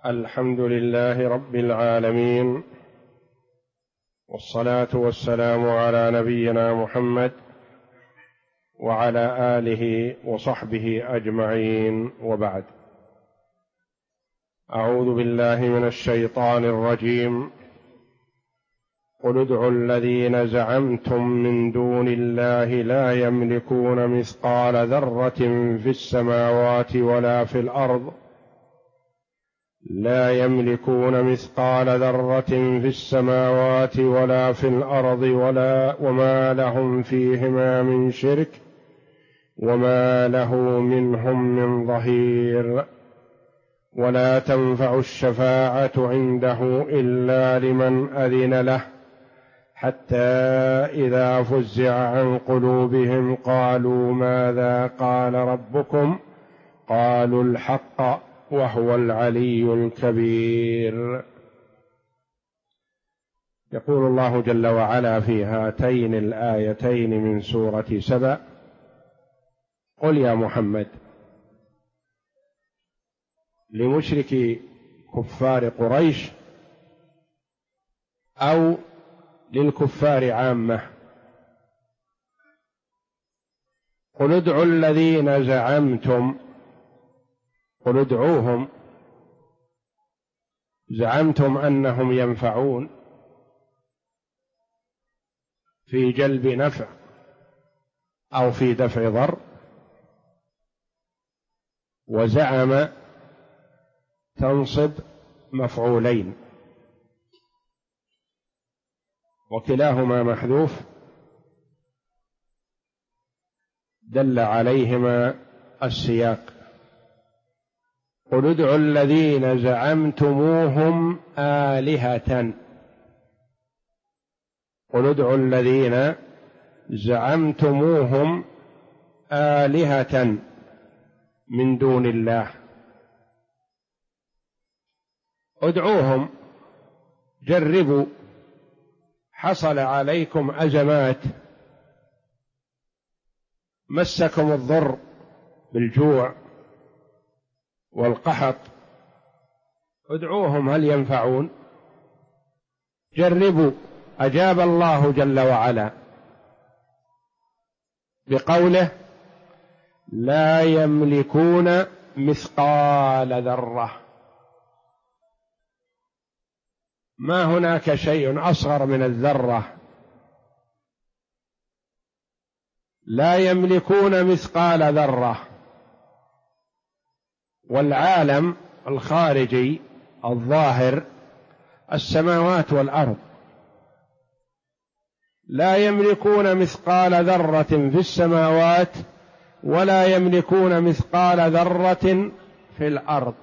الحمد لله رب العالمين، والصلاة والسلام على نبينا محمد وعلى آله وصحبه أجمعين، وبعد. أعوذ بالله من الشيطان الرجيم. قل ادعوا الذين زعمتم من دون الله لا يملكون مثقال ذرة في السماوات ولا في الأرض في السماوات ولا في الأرض وما لهم فيهما من شرك وما له منهم من ظهير. ولا تنفع الشفاعة عنده إلا لمن أذن له، حتى إذا فزع عن قلوبهم قالوا ماذا قال ربكم؟ قالوا الحق وهو العلي الكبير. يقول الله جل وعلا في هاتين الآيتين من سورة سبأ: قل يا محمد لمشركي كفار قريش أو للكفار عامة، قل ادعوا الذين زعمتم، قل ادعوهم، زعمتم أنهم ينفعون في جلب نفع أو في دفع ضر، وزعم تنصب مفعولين وكلاهما محذوف دل عليهما السياق. قل ادعوا الذين زعمتموهم آلهة، قل ادعوا الذين زعمتموهم آلهة من دون الله، ادعوهم، جربوا، حصل عليكم أزمات، مسكم الضر بالجوع والقحط، ادعوهم هل ينفعون؟ جربوا. أجاب الله جل وعلا بقوله: لا يملكون مثقال ذرة. ما هناك شيء أصغر من الذرة، لا يملكون مثقال ذرة. والعالم الخارجي الظاهر السماوات والأرض، لا يملكون مثقال ذرة في السماوات ولا يملكون مثقال ذرة في الأرض،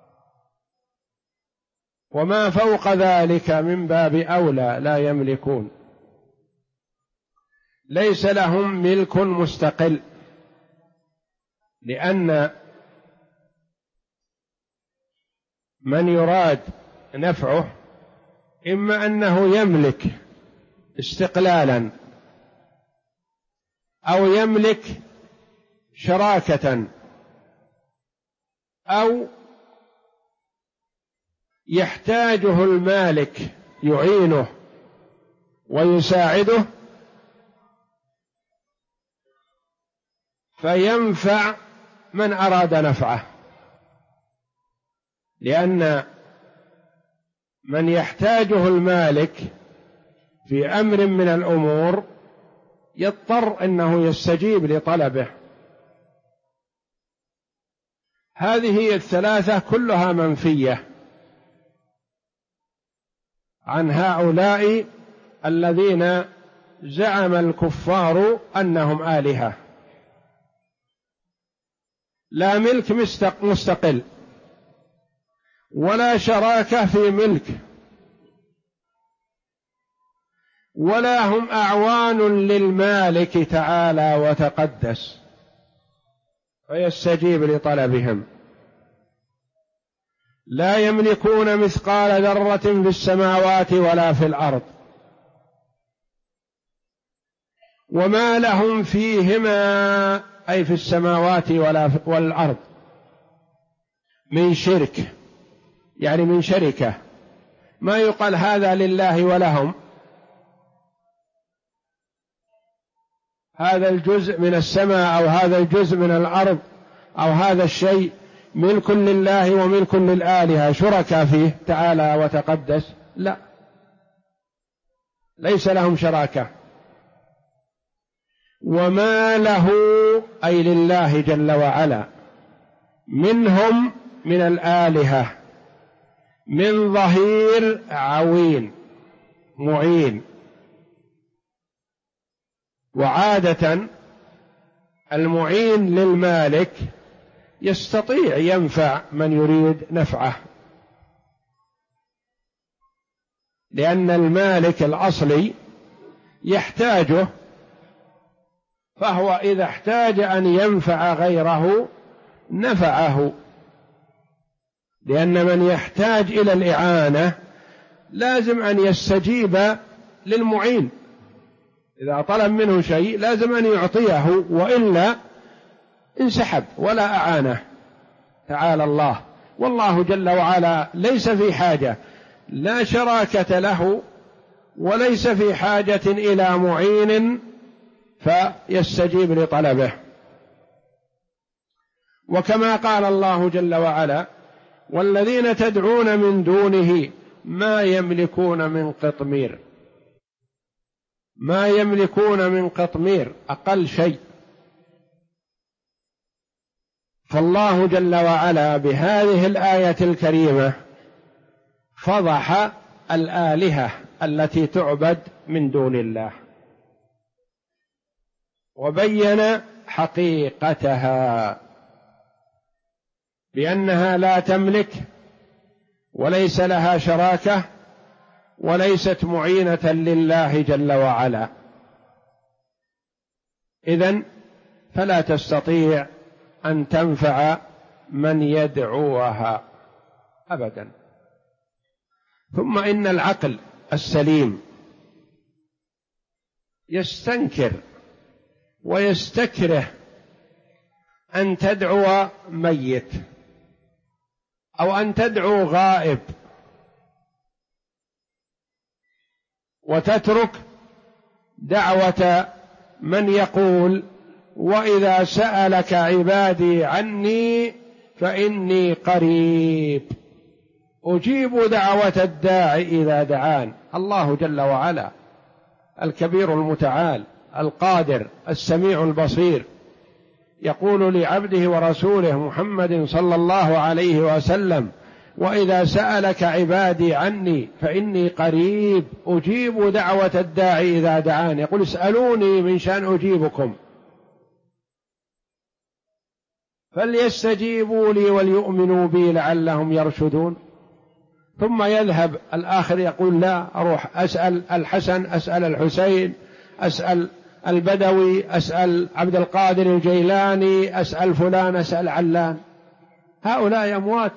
وما فوق ذلك من باب أولى لا يملكون. ليس لهم ملك مستقل، لأن من يراد نفعه إما أنه يملك استقلالا أو يملك شراكة أو يحتاجه المالك يعينه ويساعده فينفع من أراد نفعه، لأن من يحتاجه المالك في أمر من الأمور يضطر أنه يستجيب لطلبه. هذه الثلاثة كلها منفية عن هؤلاء الذين زعم الكفار أنهم آلهة. لا ملك مستقل ولا شراكة في ملك، ولا هم أعوان للمالك تعالى وتقدس فيستجيب لطلبهم. لا يملكون مثقال ذرة في السماوات ولا في الأرض، وما لهم فيهما أي في السماوات والأرض من شرك يعني من شركة، ما يقال هذا لله ولهم، هذا الجزء من السماء أو هذا الجزء من الأرض أو هذا الشيء ملك لله وملك للآلهة شركاء فيه تعالى وتقدس، لا، ليس لهم شراكة. وما له أي لله جل وعلا منهم من الآلهة من ظهير عوين معين. وعادة المعين للمالك يستطيع ينفع من يريد نفعه، لأن المالك الأصلي يحتاجه، فهو إذا احتاج أن ينفع غيره نفعه، لأن من يحتاج إلى الإعانة لازم أن يستجيب للمعين، إذا طلب منه شيء لازم أن يعطيه، وإلا انسحب ولا أعانه تعالى الله. والله جل وعلا ليس في حاجة، لا شراكة له وليس في حاجة إلى معين فيستجيب لطلبه. وكما قال الله جل وعلا: والذين تدعون من دونه ما يملكون من قطمير. ما يملكون من قطمير أقل شيء. فالله جل وعلا بهذه الآية الكريمة فضح الآلهة التي تعبد من دون الله، وبين حقيقتها بأنها لا تملك وليس لها شراكة وليست معينة لله جل وعلا، إذن فلا تستطيع أن تنفع من يدعوها أبدا. ثم إن العقل السليم يستنكر ويستكره أن تدعو ميت أو أن تدعو غائب، وتترك دعوة من يقول: وإذا سألك عبادي عني فإني قريب أجيب دعوة الداعي إذا دعان. الله جل وعلا الكبير المتعال القادر السميع البصير يقول لعبده ورسوله محمد صلى الله عليه وسلم: وإذا سألك عبادي عني فإني قريب أجيب دعوة الداعي إذا دعان. يقول: اسألوني من شأن أجيبكم، فليستجيبوا لي وليؤمنوا بي لعلهم يرشدون. ثم يذهب الآخر يقول: لا، أروح أسأل الحسن، أسأل الحسين، أسأل البدوي، أسأل عبد القادر الجيلاني، أسأل فلان، أسأل علان. هؤلاء أموات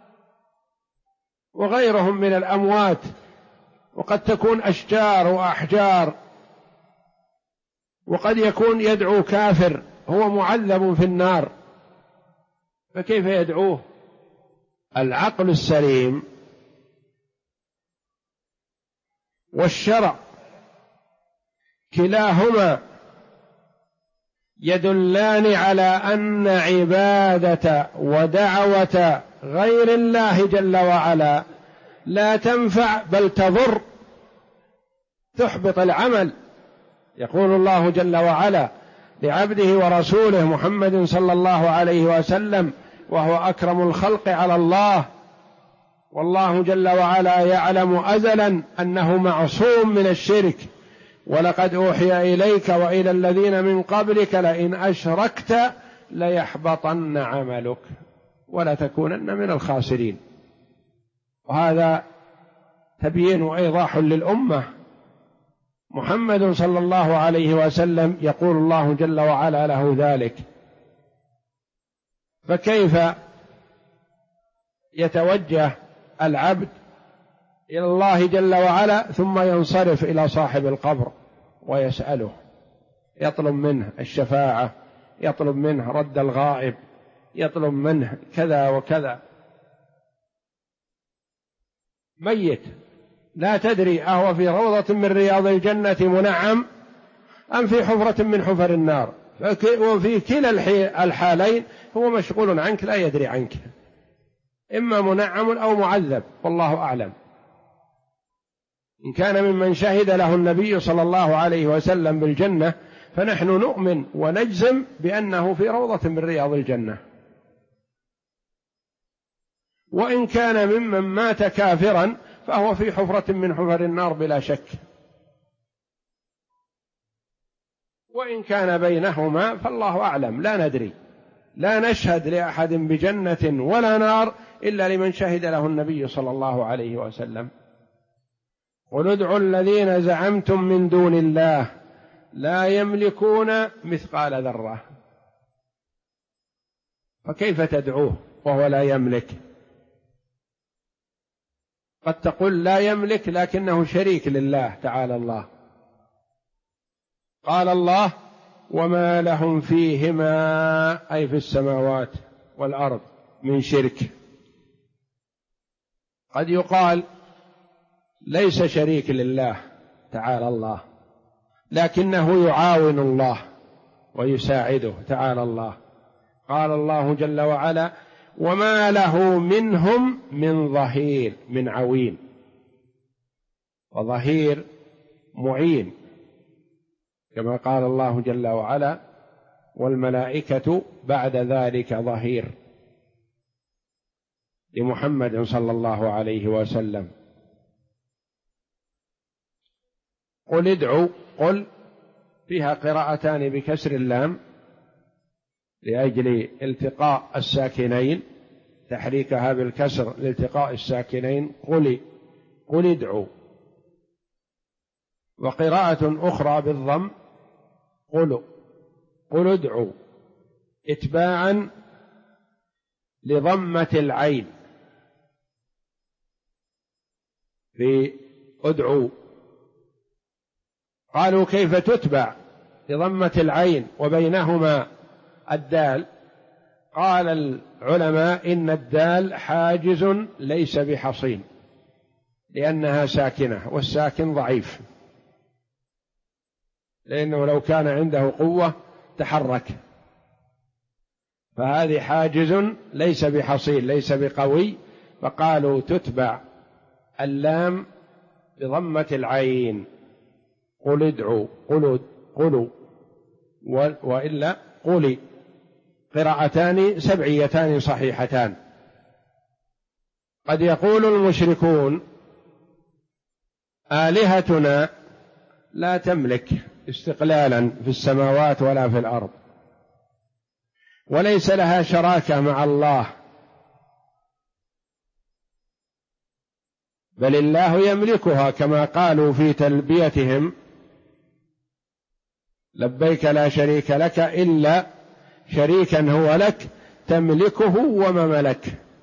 وغيرهم من الأموات، وقد تكون أشجار وأحجار، وقد يكون يدعو كافر هو معذب في النار، فكيف يدعوه؟ العقل السليم والشرع كلاهما يدلان على أن عبادة ودعوة غير الله جل وعلا لا تنفع بل تضر، تحبط العمل. يقول الله جل وعلا لعبده ورسوله محمد صلى الله عليه وسلم وهو أكرم الخلق على الله: والله جل وعلا يعلم أزلا أنه معصوم من الشرك، ولقد أوحي إليك وإلى الذين من قبلك لئن أشركت ليحبطن عملك ولتكونن من الخاسرين. وهذا تبيين وإيضاح للأمة. محمد صلى الله عليه وسلم يقول الله جل وعلا له ذلك، فكيف يتوجه العبد إلى الله جل وعلا ثم ينصرف إلى صاحب القبر ويسأله، يطلب منه الشفاعة، يطلب منه رد الغائب، يطلب منه كذا وكذا؟ ميت لا تدري أهو في روضة من رياض الجنة منعم أم في حفرة من حفر النار، وفي كلا الحالين هو مشغول عنك لا يدري عنك، إما منعم أو معذب والله أعلم. إن كان ممن شهد له النبي صلى الله عليه وسلم بالجنة فنحن نؤمن ونجزم بأنه في روضة من رياض الجنة، وإن كان ممن مات كافرا فهو في حفرة من حفر النار بلا شك. وإن كان بينهما فالله أعلم، لا ندري، لا نشهد لأحد بجنة ولا نار إلا لمن شهد له النبي صلى الله عليه وسلم. قل ادعوا الذين زعمتم من دون الله لا يملكون مثقال ذرة، فكيف تدعوه وهو لا يملك؟ قد تقول لا يملك لكنه شريك لله تعالى الله. قال الله وما لهم فيهما أي في السماوات والأرض من شرك. قد يقال ليس شريك لله تعالى الله، لكنه يعاون الله ويساعده تعالى الله. قال الله جل وعلا وما له منهم من ظهير، من عوين، وظهير معين، كما قال الله جل وعلا والملائكة بعد ذلك ظهير لمحمد صلى الله عليه وسلم. قل ادعوا، قل فيها قراءتان بكسر اللام لأجل التقاء الساكنين، تحريكها بالكسر لالتقاء الساكنين، قل ادعوا. وقراءة أخرى بالضم قل ادعوا، اتباعا لضمة العين في ادعوا. قالوا كيف تتبع لضمة العين وبينهما الدال؟ قال العلماء إن الدال حاجز ليس بحصين، لأنها ساكنة والساكن ضعيف، لأنه لو كان عنده قوة تحرك، فهذه حاجز ليس بحصين ليس بقوي، فقالوا تتبع اللام بضمة العين. قل ادعوا، قلوا، وإلا قولي. قراءتان سبعيتان صحيحتان. قد يقول المشركون آلهتنا لا تملك استقلالا في السماوات ولا في الأرض، وليس لها شراكة مع الله، بل الله يملكها كما قالوا في تلبيتهم لبيك لا شريك لك إلا شريكا هو لك تملكه وما ملك.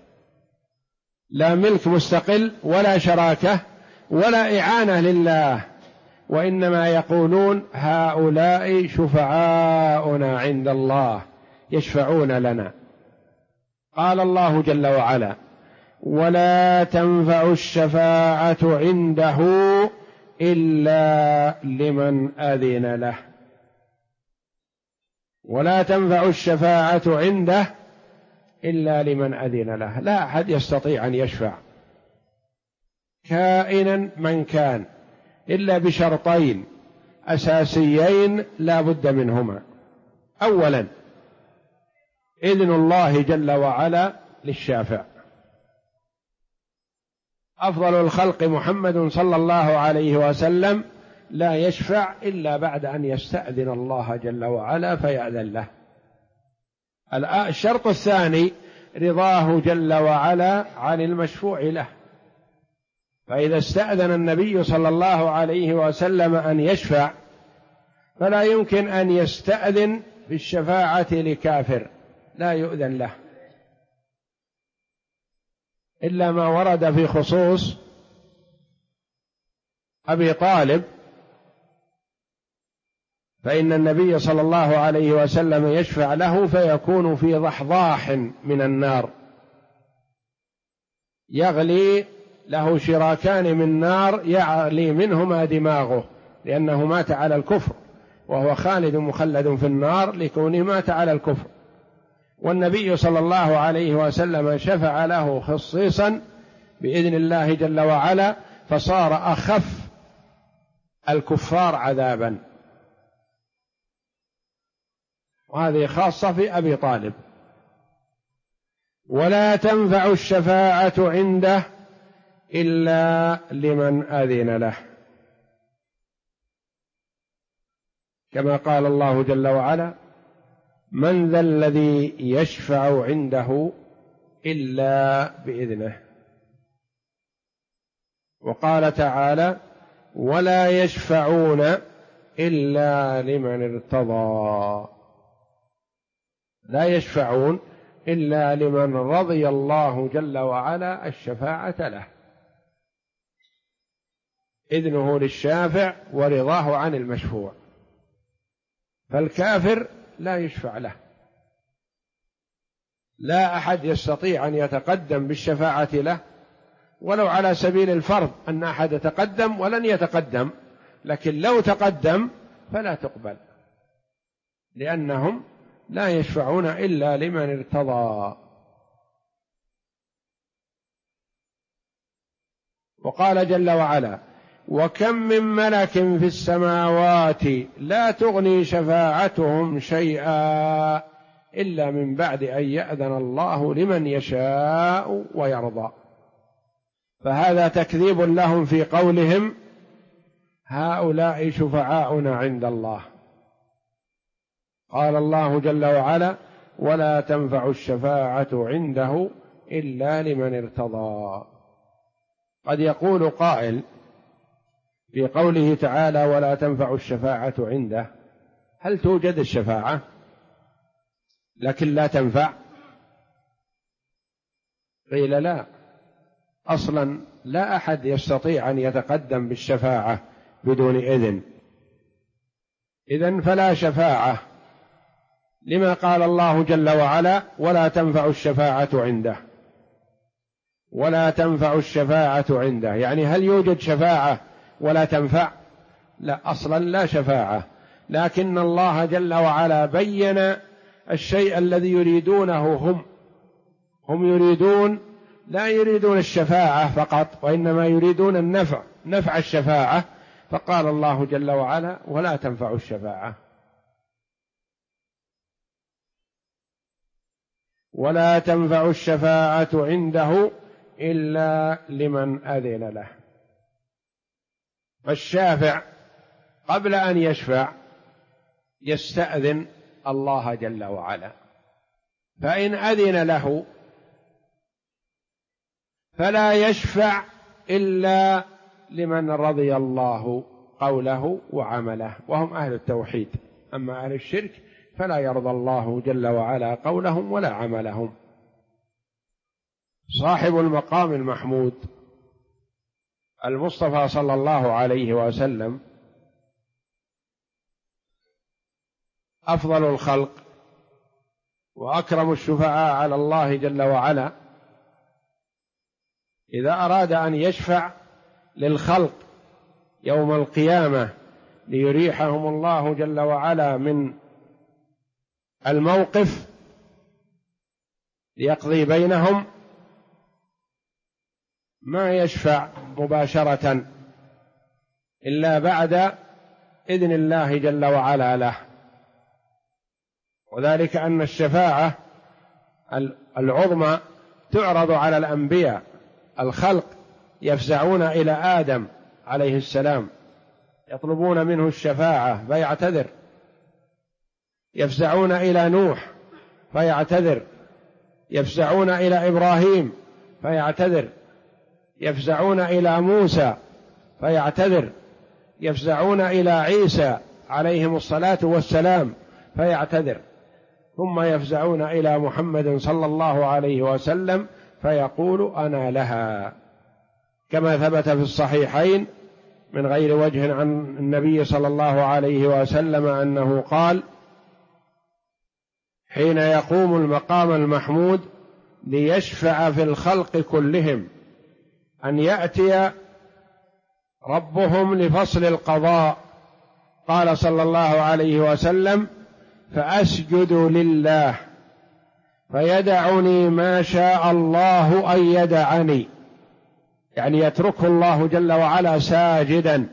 لا ملك مستقل ولا شراكة ولا إعانة لله، وإنما يقولون هؤلاء شفعاؤنا عند الله يشفعون لنا. قال الله جل وعلا ولا تنفع الشفاعة عنده إلا لمن أذن له. ولا تنفع الشفاعة عنده إلا لمن أذن له، لا أحد يستطيع أن يشفع كائنا من كان إلا بشرطين أساسيين لا بد منهما. أولا إذن الله جل وعلا للشافع. أفضل الخلق محمد صلى الله عليه وسلم لا يشفع إلا بعد أن يستأذن الله جل وعلا فيأذن له. الشرط الثاني رضاه جل وعلا عن المشفوع له، فإذا استأذن النبي صلى الله عليه وسلم أن يشفع فلا يمكن أن يستأذن بالشفاعة لكافر لا يؤذن له، إلا ما ورد في خصوص أبي طالب، فإن النبي صلى الله عليه وسلم يشفع له فيكون في ضحضاح من النار يغلي له شراكان من نار يعلي منهما دماغه، لأنه مات على الكفر، وهو خالد مخلد في النار لكونه مات على الكفر. والنبي صلى الله عليه وسلم شفع له خصيصا بإذن الله جل وعلا، فصار أخف الكفار عذابا. وهذه خاصة في أبي طالب. ولا تنفع الشفاعة عنده إلا لمن أذن له، كما قال الله جل وعلا: من ذا الذي يشفع عنده إلا بإذنه. وقال تعالى: ولا يشفعون إلا لمن ارتضى. لا يشفعون إلا لمن رضي الله جل وعلا الشفاعة له، إذنه للشافع ورضاه عن المشفوع. فالكافر لا يشفع له، لا أحد يستطيع أن يتقدم بالشفاعة له، ولو على سبيل الفرض أن أحد يتقدم ولن يتقدم، لكن لو تقدم فلا تقبل، لأنهم لا يشفعون إلا لمن ارتضى. وقال جل وعلا: وكم من ملك في السماوات لا تغني شفاعتهم شيئا إلا من بعد أن يأذن الله لمن يشاء ويرضى. فهذا تكذيب لهم في قولهم: هؤلاء شفعاؤنا عند الله. قال الله جل وعلا: ولا تنفع الشفاعة عنده إلا لمن ارتضى. قد يقول قائل في قوله تعالى: ولا تنفع الشفاعة عنده، هل توجد الشفاعة لكن لا تنفع؟ قيل لا، أصلا لا أحد يستطيع أن يتقدم بالشفاعة بدون إذن، إذن فلا شفاعة، لما قال الله جل وعلا: ولا تنفع الشفاعة عنده. ولا تنفع الشفاعة عنده يعني هل يوجد شفاعة ولا تنفع؟ لا، أصلا لا شفاعة، لكن الله جل وعلا بين الشيء الذي يريدونه هم يريدون، لا يريدون الشفاعة فقط، وإنما يريدون النفع، نفع الشفاعة، فقال الله جل وعلا: ولا تنفع الشفاعة. ولا تنفع الشفاعة عنده إلا لمن أذن له. فالشافع قبل أن يشفع يستأذن الله جل وعلا، فإن أذن له فلا يشفع إلا لمن رضي الله قوله وعمله، وهم أهل التوحيد. أما أهل الشرك فلا يرضى الله جل وعلا قولهم ولا عملهم. صاحب المقام المحمود المصطفى صلى الله عليه وسلم أفضل الخلق وأكرم الشفعاء على الله جل وعلا، إذا أراد أن يشفع للخلق يوم القيامة ليريحهم الله جل وعلا من الموقف ليقضي بينهم، ما يشفع مباشرة إلا بعد إذن الله جل وعلا له. وذلك أن الشفاعة العظمى تعرض على الأنبياء، الخلق يفزعون إلى آدم عليه السلام يطلبون منه الشفاعة فيعتذر، يفزعون إلى نوح فيعتذر، يفزعون إلى إبراهيم فيعتذر، يفزعون إلى موسى فيعتذر، يفزعون إلى عيسى عليهم الصلاة والسلام فيعتذر، ثم يفزعون إلى محمد صلى الله عليه وسلم فيقول أنا لها، كما ثبت في الصحيحين من غير وجه عن النبي صلى الله عليه وسلم أنه قال: حين يقوم المقام المحمود ليشفع في الخلق كلهم أن يأتي ربهم لفصل القضاء. قال صلى الله عليه وسلم: فأسجد لله فيدعني ما شاء الله أن يدعني، يعني يتركه الله جل وعلا ساجدا،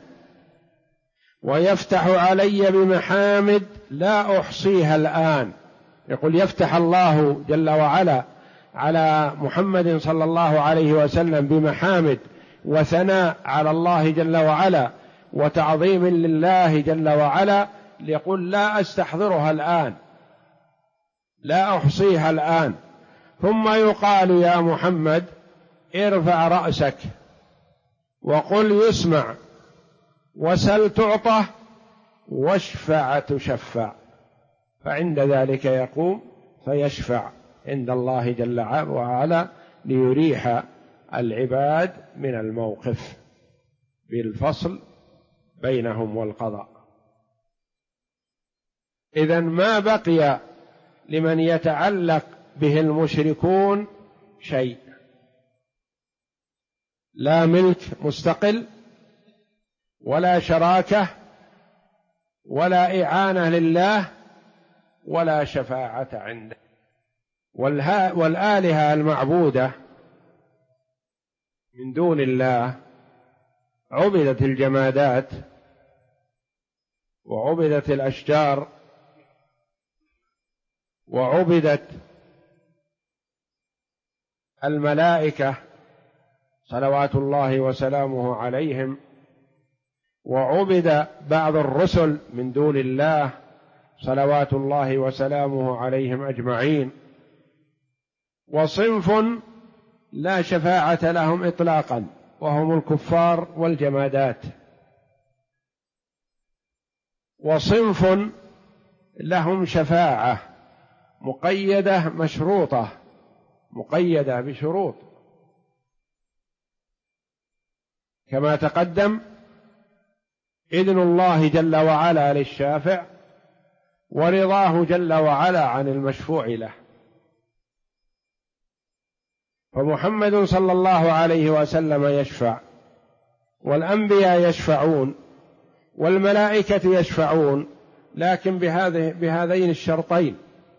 ويفتح علي بمحامد لا أحصيها الآن. يقول يفتح الله جل وعلا على محمد صلى الله عليه وسلم بمحامد وثناء على الله جل وعلا وتعظيم لله جل وعلا، ليقول لا أستحضرها الآن، لا أحصيها الآن. ثم يقال: يا محمد ارفع رأسك وقل يسمع، وسل تعطى، واشفع تشفع. فعند ذلك يقوم فيشفع عند الله جل وعلا ليريح العباد من الموقف بالفصل بينهم والقضاء. إذن ما بقي لمن يتعلق به المشركون شيء، لا ملك مستقل ولا شراكة ولا إعانة لله ولا شفاعة عنده. والآلهة المعبودة من دون الله عبدت الجمادات وعبدت الأشجار وعبدت الملائكة صلوات الله وسلامه عليهم، وعبد بعض الرسل من دون الله صلوات الله وسلامه عليهم أجمعين. وصنف لا شفاعة لهم إطلاقا وهم الكفار والجمادات، وصنف لهم شفاعة مقيدة مشروطة، مقيدة بشروط كما تقدم: إذن الله جل وعلا للشافع، ورضاه جل وعلا عن المشفوع له. فمحمد صلى الله عليه وسلم يشفع، والأنبياء يشفعون، والملائكة يشفعون، لكن بهذين الشرطين: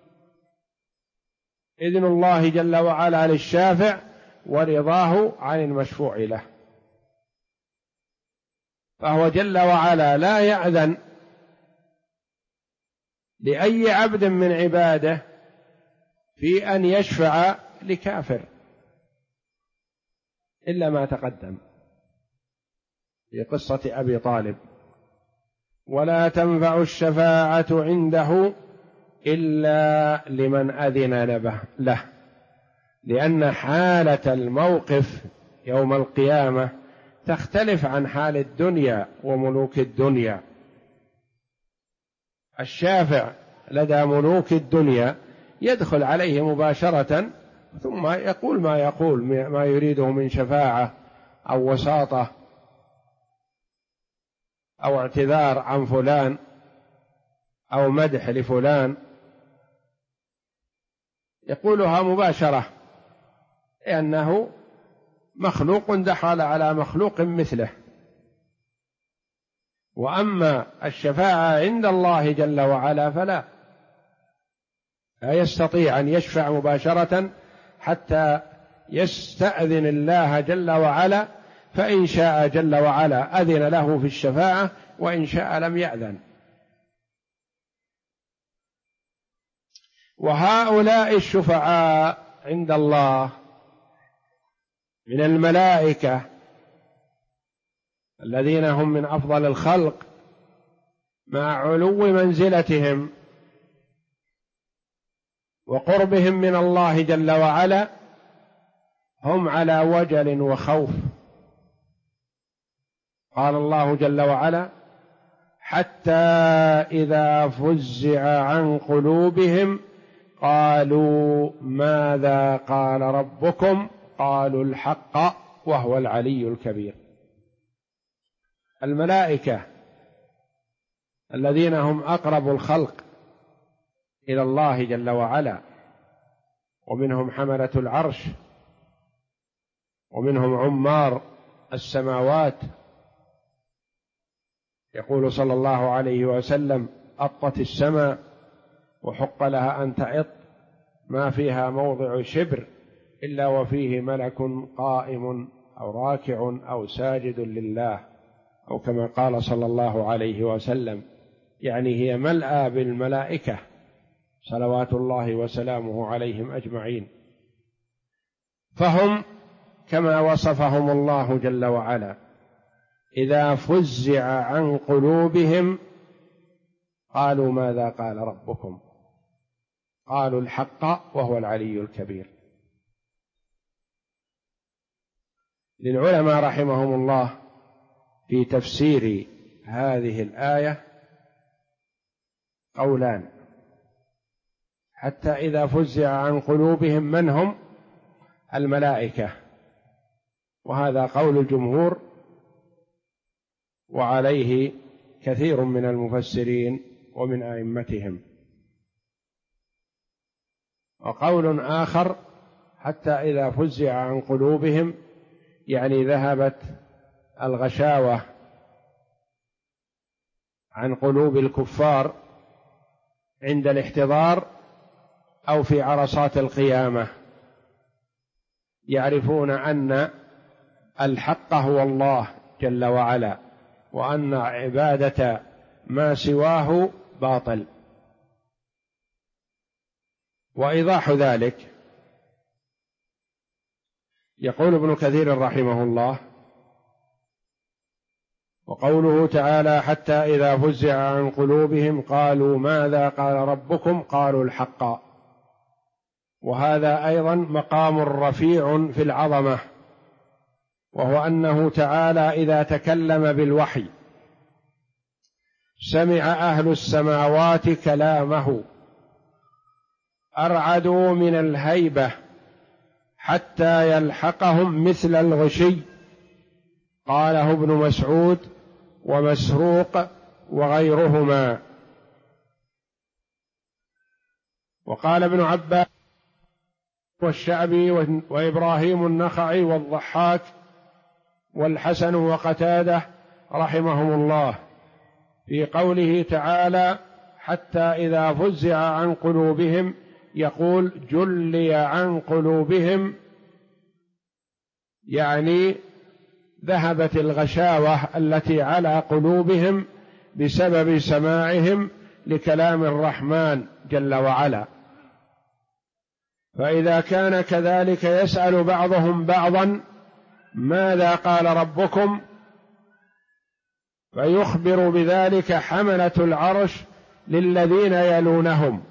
إذن الله جل وعلا للشافع ورضاه عن المشفوع له. فهو جل وعلا لا يأذن لأي عبد من عباده في أن يشفع لكافر إلا ما تقدم في قصة أبي طالب: ولا تنفع الشفاعة عنده إلا لمن أذن له، لأن حالة الموقف يوم القيامة تختلف عن حال الدنيا وملوك الدنيا. الشافع لدى ملوك الدنيا يدخل عليه مباشرة ثم يقول ما يريده من شفاعة أو وساطة أو اعتذار عن فلان أو مدح لفلان، يقولها مباشرة، لأنه مخلوق دخل على مخلوق مثله. وأما الشفاعة عند الله جل وعلا فلا يستطيع أن يشفع مباشرة حتى يستأذن الله جل وعلا، فإن شاء جل وعلا أذن له في الشفاعة، وإن شاء لم يأذن. وهؤلاء الشفعاء عند الله من الملائكة الذين هم من أفضل الخلق، مع علو منزلتهم وقربهم من الله جل وعلا، هم على وجل وخوف. قال الله جل وعلا: حتى إذا فزع عن قلوبهم قالوا ماذا قال ربكم قالوا الحق وهو العلي الكبير. الملائكة الذين هم أقرب الخلق إلى الله جل وعلا، ومنهم حملة العرش، ومنهم عمار السماوات. يقول صلى الله عليه وسلم: أطت السماء وحق لها أن تعط، ما فيها موضع شبر إلا وفيه ملك قائم أو راكع أو ساجد لله، أو كما قال صلى الله عليه وسلم، يعني هي ملأى بالملائكة صلوات الله وسلامه عليهم أجمعين. فهم كما وصفهم الله جل وعلا: إذا فزع عن قلوبهم قالوا ماذا قال ربكم؟ قالوا الحق وهو العلي الكبير. للعلماء رحمهم الله في تفسير هذه الآية قولان: حتى إذا فزع عن قلوبهم من هم؟ الملائكة، وهذا قول الجمهور وعليه كثير من المفسرين ومن أئمتهم. وقول آخر: حتى إذا فزع عن قلوبهم يعني ذهبت الغشاوة عن قلوب الكفار عند الاحتضار أو في عرصات القيامة، يعرفون أن الحق هو الله جل وعلا، وأن عبادة ما سواه باطل. وإيضاح ذلك يقول ابن كثير رحمه الله: وقوله تعالى: حتى إذا فزع عن قلوبهم قالوا ماذا قال ربكم؟ قالوا الحق. وهذا أيضا مقام رفيع في العظمة، وهو أنه تعالى إذا تكلم بالوحي سمع أهل السماوات كلامه، أرعدوا من الهيبة حتى يلحقهم مثل الغشي. قاله ابن مسعود ومسروق وغيرهما. وقال ابن عباس والشعبي وإبراهيم النخعي والضحاك والحسن وقتادة رحمهم الله في قوله تعالى: حتى إذا فزع عن قلوبهم، يقول: جلي عن قلوبهم، يعني ذهبت الغشاوة التي على قلوبهم بسبب سماعهم لكلام الرحمن جل وعلا. فإذا كان كذلك يسأل بعضهم بعضا: ماذا قال ربكم؟ فيخبر بذلك حملة العرش للذين يلونهم،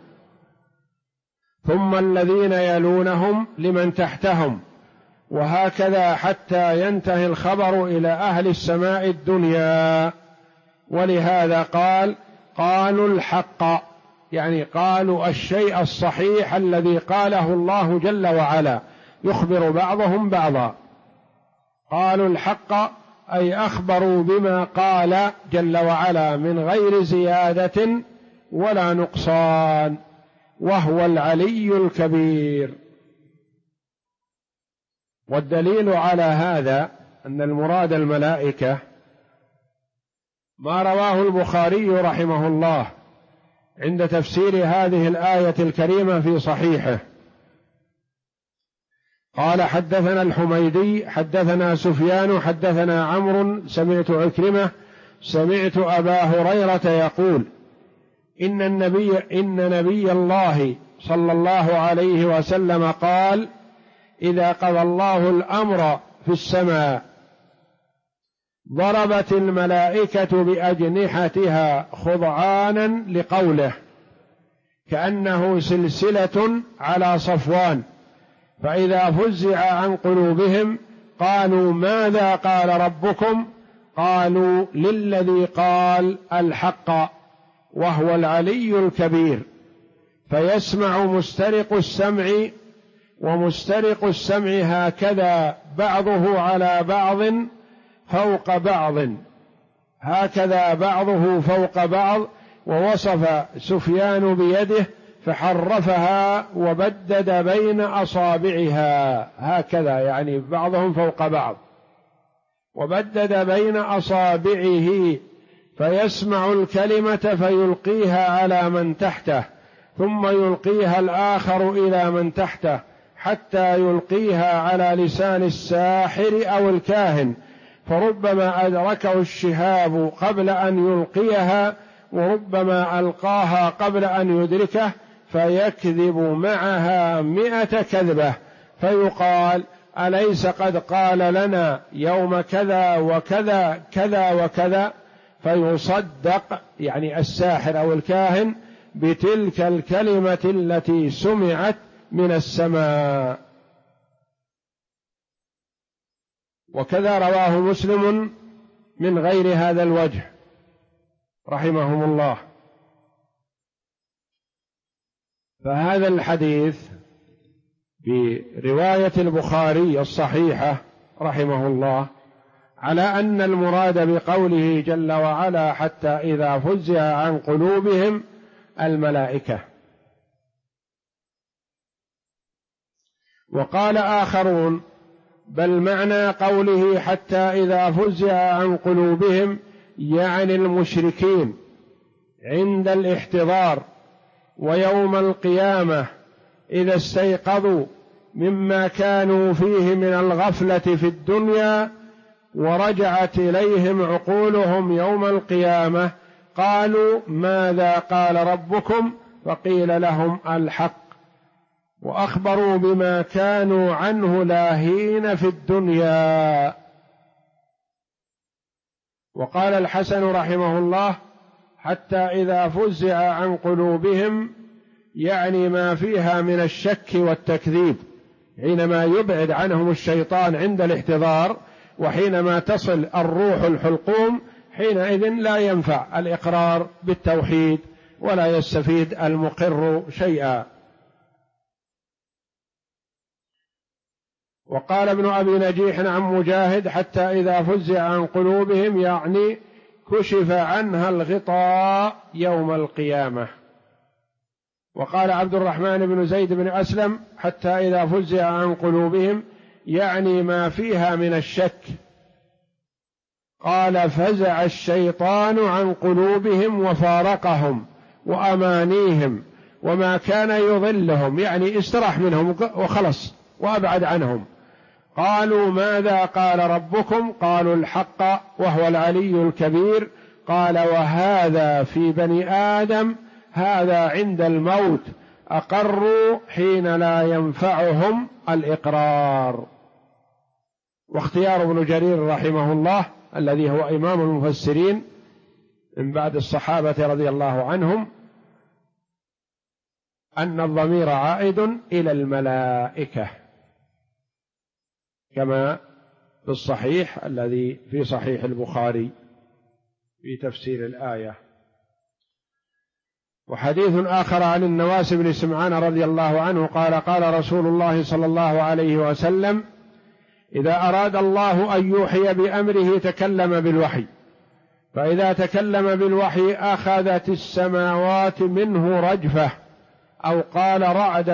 ثم الذين يلونهم لمن تحتهم، وهكذا حتى ينتهي الخبر إلى أهل السماء الدنيا. ولهذا قالوا الحق، يعني قالوا الشيء الصحيح الذي قاله الله جل وعلا، يخبر بعضهم بعضا. قالوا الحق أي أخبروا بما قال جل وعلا من غير زيادة ولا نقصان، وهو العلي الكبير. والدليل على هذا أن المراد الملائكة ما رواه البخاري رحمه الله عند تفسير هذه الآية الكريمة في صحيحه. قال: حدثنا الحميدي حدثنا سفيان حدثنا عمرو سمعت عكرمة سمعت أبا هريرة يقول: إن نبي الله صلى الله عليه وسلم قال: إذا قضى الله الأمر في السماء ضربت الملائكة بأجنحتها خضعانا لقوله، كأنه سلسلة على صفوان. فإذا فزع عن قلوبهم قالوا ماذا قال ربكم؟ قالوا للذي قال الحق وهو العلي الكبير. فيسمع مسترق السمع ومسترق السمع هكذا بعضه على بعض فوق بعض، هكذا بعضه فوق بعض. ووصف سفيان بيده فحرفها وبدد بين أصابعها هكذا، يعني بعضهم فوق بعض، وبدد بين أصابعه، فيسمع الكلمة فيلقيها على من تحته، ثم يلقيها الآخر إلى من تحته، حتى يلقيها على لسان الساحر أو الكاهن، فربما أدركه الشهاب قبل أن يلقيها، وربما ألقاها قبل أن يدركه، فيكذب معها 100 كذبة، فيقال: أليس قد قال لنا يوم كذا وكذا كذا وكذا؟ فيصدق يعني الساحر أو الكاهن بتلك الكلمة التي سمعت من السماء. وكذا رواه مسلم من غير هذا الوجه رحمهم الله. فهذا الحديث برواية البخاري الصحيحة رحمه الله على أن المراد بقوله جل وعلا حتى إذا فزع عن قلوبهم الملائكة. وقال آخرون: بل معنى قوله حتى إذا فزع عن قلوبهم يعني المشركين عند الاحتضار ويوم القيامة إذا استيقظوا مما كانوا فيه من الغفلة في الدنيا ورجعت إليهم عقولهم يوم القيامة، قالوا: ماذا قال ربكم؟ فقيل لهم الحق، وأخبروا بما كانوا عنه لاهين في الدنيا. وقال الحسن رحمه الله: حتى إذا فزع عن قلوبهم يعني ما فيها من الشك والتكذيب، حينما يبعد عنهم الشيطان عند الاحتضار، وحينما تصل الروح الحلقوم حينئذ لا ينفع الإقرار بالتوحيد ولا يستفيد المقر شيئا. وقال ابن أبي نجيح عن مجاهد: حتى إذا فزع عن قلوبهم يعني كشف عنها الغطاء يوم القيامة. وقال عبد الرحمن بن زيد بن أسلم: حتى إذا فزع عن قلوبهم يعني ما فيها من الشك. قال: فزع الشيطان عن قلوبهم وفارقهم وأمانيهم وما كان يضلهم، يعني استراح منهم وخلص وأبعد عنهم. قالوا: ماذا قال ربكم؟ قالوا: الحق وهو العلي الكبير. قال: وهذا في بني آدم، هذا عند الموت أقروا حين لا ينفعهم الإقرار. واختيار ابن جرير رحمه الله الذي هو إمام المفسرين من بعد الصحابة رضي الله عنهم أن الضمير عائد إلى الملائكة، كما في الصحيح الذي في صحيح البخاري في تفسير الآية. وحديث آخر عن النواس بن سمعان رضي الله عنه قال: قال رسول الله صلى الله عليه وسلم: إذا أراد الله أن يوحي بأمره تكلم بالوحي، فإذا تكلم بالوحي أخذت السماوات منه رجفة، أو قال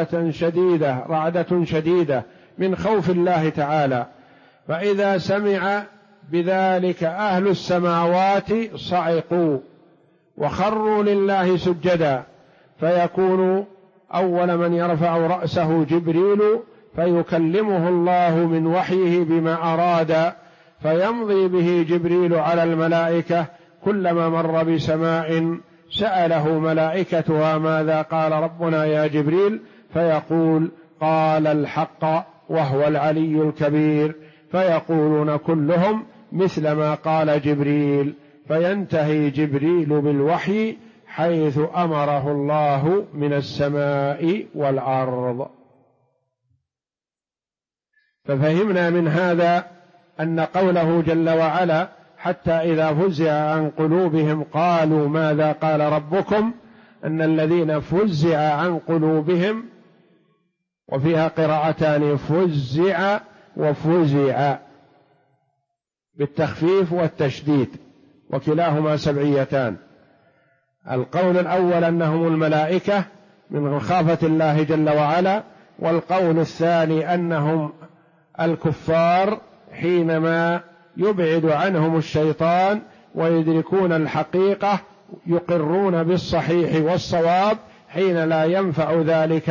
رعدة شديدة من خوف الله تعالى، فإذا سمع بذلك أهل السماوات صعقوا وخروا لله سجدا، فيكون أول من يرفع رأسه جبريل فيكلمه الله من وحيه بما أراد، فيمضي به جبريل على الملائكة، كلما مر بسماء سأله ملائكتها: ماذا قال ربنا يا جبريل؟ فيقول: قال الحق وهو العلي الكبير، فيقولون كلهم مثل ما قال جبريل، فينتهي جبريل بالوحي حيث أمره الله من السماء والأرض. ففهمنا من هذا أن قوله جل وعلا: حتى إذا فزع عن قلوبهم قالوا ماذا قال ربكم، أن الذين فزع عن قلوبهم، وفيها قراءتان: فزع وفزع بالتخفيف والتشديد، وكلاهما سبعيتان. القول الأول أنهم الملائكة، من مخافة الله جل وعلا. والقول الثاني أنهم الكفار حينما يبعد عنهم الشيطان ويدركون الحقيقة يقرون بالصحيح والصواب حين لا ينفع ذلك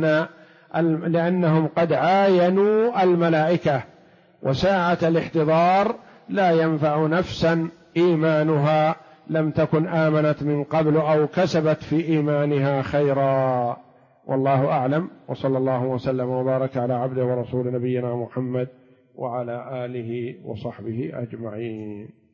لأنهم قد عاينوا الملائكة، وساعة الاحتضار لا ينفع نفسا إيمانها لم تكن آمنت من قبل أو كسبت في إيمانها خيرا. والله أعلم، وصلى الله وسلم وبارك على عبده ورسول نبينا محمد وعلى آله وصحبه أجمعين.